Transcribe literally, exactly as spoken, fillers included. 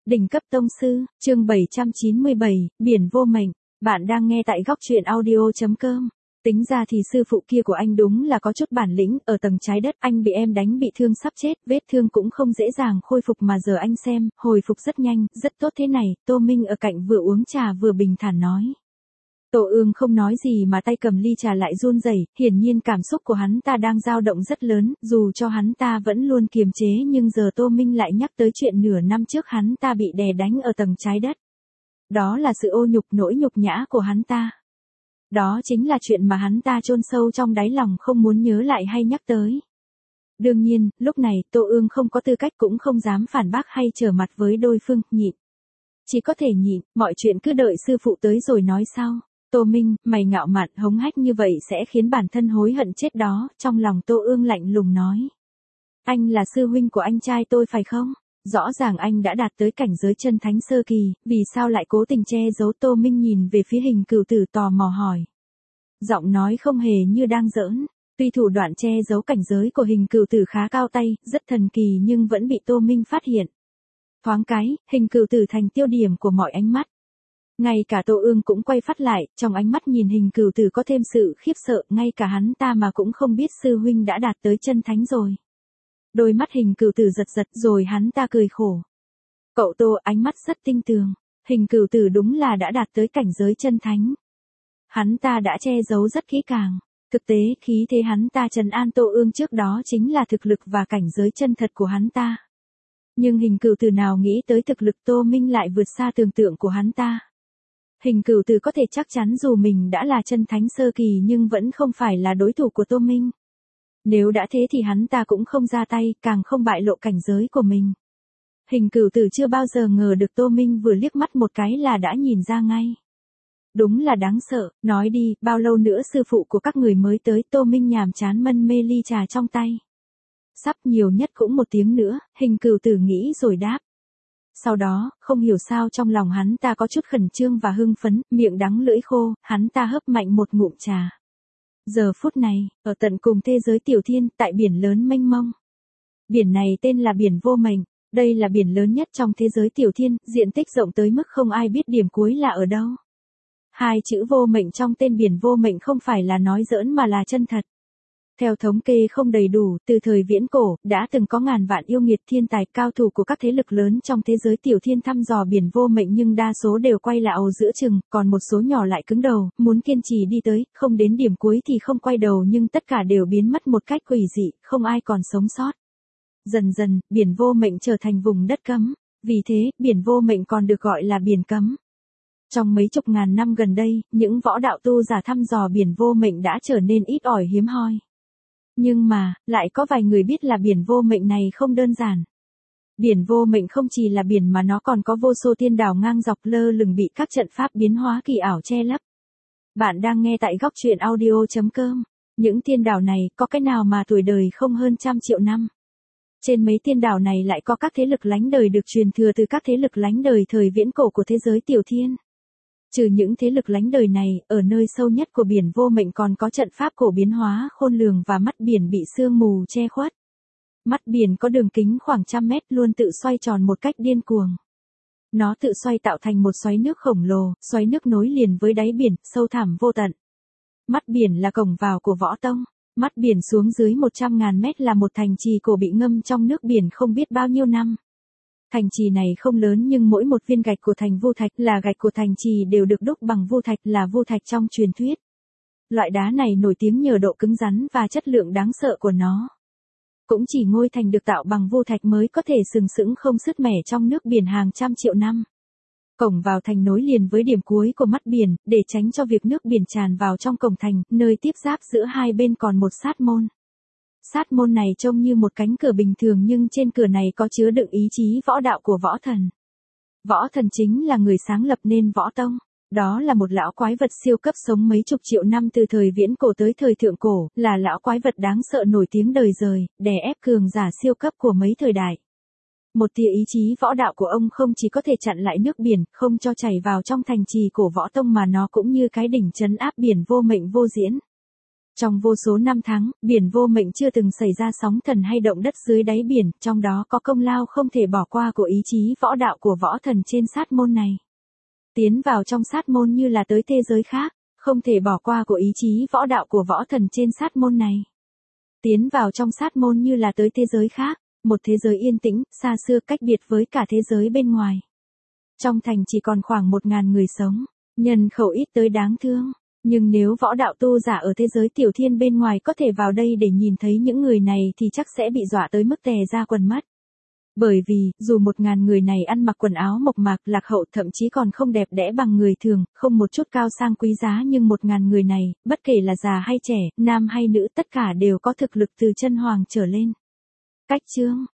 Đỉnh cấp tông sư, chương bảy trăm chín mươi bảy, biển vô mệnh. Bạn đang nghe tại góc truyện audio chấm com. Tính ra thì sư phụ kia của anh đúng là có chút bản lĩnh, ở tầng trái đất anh bị em đánh bị thương sắp chết, vết thương cũng không dễ dàng khôi phục mà giờ anh xem, hồi phục rất nhanh, rất tốt thế này. Tô Minh ở cạnh vừa uống trà vừa bình thản nói. Tô Ương không nói gì mà tay cầm ly trà lại run rẩy, hiển nhiên cảm xúc của hắn ta đang dao động rất lớn, dù cho hắn ta vẫn luôn kiềm chế nhưng giờ Tô Minh lại nhắc tới chuyện nửa năm trước hắn ta bị đè đánh ở tầng trái đất. Đó là sự ô nhục nỗi nhục nhã của hắn ta. Đó chính là chuyện mà hắn ta chôn sâu trong đáy lòng không muốn nhớ lại hay nhắc tới. Đương nhiên, lúc này Tô Ương không có tư cách cũng không dám phản bác hay trở mặt với đối phương, nhịn. Chỉ có thể nhịn, mọi chuyện cứ đợi sư phụ tới rồi nói sau. Tô Minh, mày ngạo mạn hống hách như vậy sẽ khiến bản thân hối hận chết đó, trong lòng Tô Ương lạnh lùng nói. Anh là sư huynh của anh trai tôi phải không? Rõ ràng anh đã đạt tới cảnh giới chân thánh sơ kỳ, vì sao lại cố tình che giấu? Tô Minh nhìn về phía Hình Cửu Tử tò mò hỏi. Giọng nói không hề như đang giỡn, tuy thủ đoạn che giấu cảnh giới của Hình Cửu Tử khá cao tay, rất thần kỳ nhưng vẫn bị Tô Minh phát hiện. Thoáng cái, Hình Cửu Tử thành tiêu điểm của mọi ánh mắt. Ngay cả Tô Ương cũng quay phát lại, trong ánh mắt nhìn Hình Cửu Tử có thêm sự khiếp sợ, ngay cả hắn ta mà cũng không biết sư huynh đã đạt tới chân thánh rồi. Đôi mắt Hình Cửu Tử giật giật rồi hắn ta cười khổ. Cậu Tô, ánh mắt rất tinh tường, Hình Cửu Tử đúng là đã đạt tới cảnh giới chân thánh. Hắn ta đã che giấu rất kỹ càng, thực tế khí thế hắn ta trấn an Tô Ương trước đó chính là thực lực và cảnh giới chân thật của hắn ta. Nhưng Hình Cửu Tử nào nghĩ tới thực lực Tô Minh lại vượt xa tưởng tượng của hắn ta. Hình Cửu Tử có thể chắc chắn dù mình đã là chân thánh sơ kỳ nhưng vẫn không phải là đối thủ của Tô Minh. Nếu đã thế thì hắn ta cũng không ra tay, càng không bại lộ cảnh giới của mình. Hình Cửu Tử chưa bao giờ ngờ được Tô Minh vừa liếc mắt một cái là đã nhìn ra ngay. Đúng là đáng sợ, nói đi, bao lâu nữa sư phụ của các người mới tới? Tô Minh nhàm chán mân mê ly trà trong tay. Sắp nhiều nhất cũng một tiếng nữa, Hình Cửu Tử nghĩ rồi đáp. Sau đó, không hiểu sao trong lòng hắn ta có chút khẩn trương và hưng phấn, miệng đắng lưỡi khô, hắn ta hớp mạnh một ngụm trà. Giờ phút này, ở tận cùng thế giới tiểu thiên, tại biển lớn mênh mông. Biển này tên là biển vô mệnh, đây là biển lớn nhất trong thế giới tiểu thiên, diện tích rộng tới mức không ai biết điểm cuối là ở đâu. Hai chữ vô mệnh trong tên biển vô mệnh không phải là nói giỡn mà là chân thật. Theo thống kê không đầy đủ, từ thời viễn cổ, đã từng có ngàn vạn yêu nghiệt thiên tài cao thủ của các thế lực lớn trong thế giới tiểu thiên thăm dò biển vô mệnh nhưng đa số đều quay lại giữa chừng, còn một số nhỏ lại cứng đầu, muốn kiên trì đi tới, không đến điểm cuối thì không quay đầu nhưng tất cả đều biến mất một cách quỷ dị, không ai còn sống sót. Dần dần, biển vô mệnh trở thành vùng đất cấm, vì thế, biển vô mệnh còn được gọi là biển cấm. Trong mấy chục ngàn năm gần đây, những võ đạo tu giả thăm dò biển vô mệnh đã trở nên ít ỏi hiếm hoi. Nhưng mà, lại có vài người biết là biển vô mệnh này không đơn giản. Biển vô mệnh không chỉ là biển mà nó còn có vô số thiên đảo ngang dọc lơ lửng bị các trận pháp biến hóa kỳ ảo che lấp. Bạn đang nghe tại góc truyện audio chấm com. Những thiên đảo này có cái nào mà tuổi đời không hơn trăm triệu năm. Trên mấy thiên đảo này lại có các thế lực lánh đời được truyền thừa từ các thế lực lánh đời thời viễn cổ của thế giới tiểu thiên. Trừ những thế lực lánh đời này, ở nơi sâu nhất của biển vô mệnh còn có trận pháp cổ biến hóa khôn lường và mắt biển bị sương mù che khuất. Mắt biển có đường kính khoảng trăm mét luôn tự xoay tròn một cách điên cuồng. Nó tự xoay tạo thành một xoáy nước khổng lồ, xoáy nước nối liền với đáy biển, sâu thẳm vô tận. Mắt biển là cổng vào của võ tông. Mắt biển xuống dưới một trăm ngàn mét là một thành trì cổ bị ngâm trong nước biển không biết bao nhiêu năm. Thành trì này không lớn nhưng mỗi một viên gạch của thành vu thạch là gạch của thành trì đều được đúc bằng vu thạch là vu thạch trong truyền thuyết. Loại đá này nổi tiếng nhờ độ cứng rắn và chất lượng đáng sợ của nó. Cũng chỉ ngôi thành được tạo bằng vu thạch mới có thể sừng sững không sứt mẻ trong nước biển hàng trăm triệu năm. Cổng vào thành nối liền với điểm cuối của mắt biển, để tránh cho việc nước biển tràn vào trong cổng thành, nơi tiếp giáp giữa hai bên còn một sát môn. Sát môn này trông như một cánh cửa bình thường nhưng trên cửa này có chứa đựng ý chí võ đạo của võ thần. Võ thần chính là người sáng lập nên võ tông. Đó là một lão quái vật siêu cấp sống mấy chục triệu năm từ thời viễn cổ tới thời thượng cổ, là lão quái vật đáng sợ nổi tiếng đời giời, đè ép cường giả siêu cấp của mấy thời đại. Một tia ý chí võ đạo của ông không chỉ có thể chặn lại nước biển, không cho chảy vào trong thành trì cổ võ tông mà nó cũng như cái đỉnh trấn áp biển vô mệnh vô diễn. Trong vô số năm tháng, biển vô mệnh chưa từng xảy ra sóng thần hay động đất dưới đáy biển, trong đó có công lao không thể bỏ qua của ý chí võ đạo của võ thần trên sát môn này. Tiến vào trong sát môn như là tới thế giới khác, không thể bỏ qua của ý chí võ đạo của võ thần trên sát môn này. Tiến vào trong sát môn như là tới thế giới khác, một thế giới yên tĩnh, xa xưa cách biệt với cả thế giới bên ngoài. Trong thành chỉ còn khoảng một ngàn người sống, nhân khẩu ít tới đáng thương. Nhưng nếu võ đạo tu giả ở thế giới tiểu thiên bên ngoài có thể vào đây để nhìn thấy những người này thì chắc sẽ bị dọa tới mức tè ra quần mất. Bởi vì, dù một ngàn người này ăn mặc quần áo mộc mạc lạc hậu thậm chí còn không đẹp đẽ bằng người thường, không một chút cao sang quý giá nhưng một ngàn người này, bất kể là già hay trẻ, nam hay nữ tất cả đều có thực lực từ chân hoàng trở lên. Cách chương